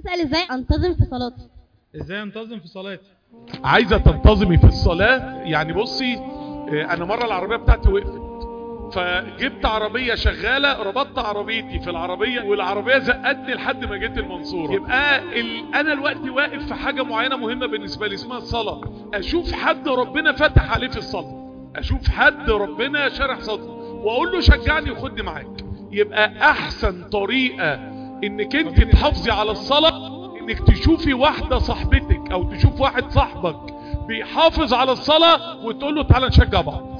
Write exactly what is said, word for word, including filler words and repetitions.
اسال ازاي انتظم في صلاتي. ازاي انتظم في صلاتي؟ عايزه تنتظمي في الصلاه؟ يعني بصي، انا مره العربيه بتاعتي وقفت، فجبت عربيه شغاله، ربطت عربيتي في العربيه والعربيه زقتني لحد ما جيت المنصوره. يبقى ال... انا الوقت واقف في حاجه معينه مهمه بالنسبه لي اسمها الصلاه. اشوف حد ربنا فتح عليه في الصلاه، اشوف حد ربنا شرح صدره واقول له شجعني وخدني معاك. يبقى احسن طريقه انك انت تحافظي على الصلاه انك تشوفي واحده صاحبتك او تشوف واحد صاحبك بيحافظ على الصلاه وتقول له تعالى نشجع بعض.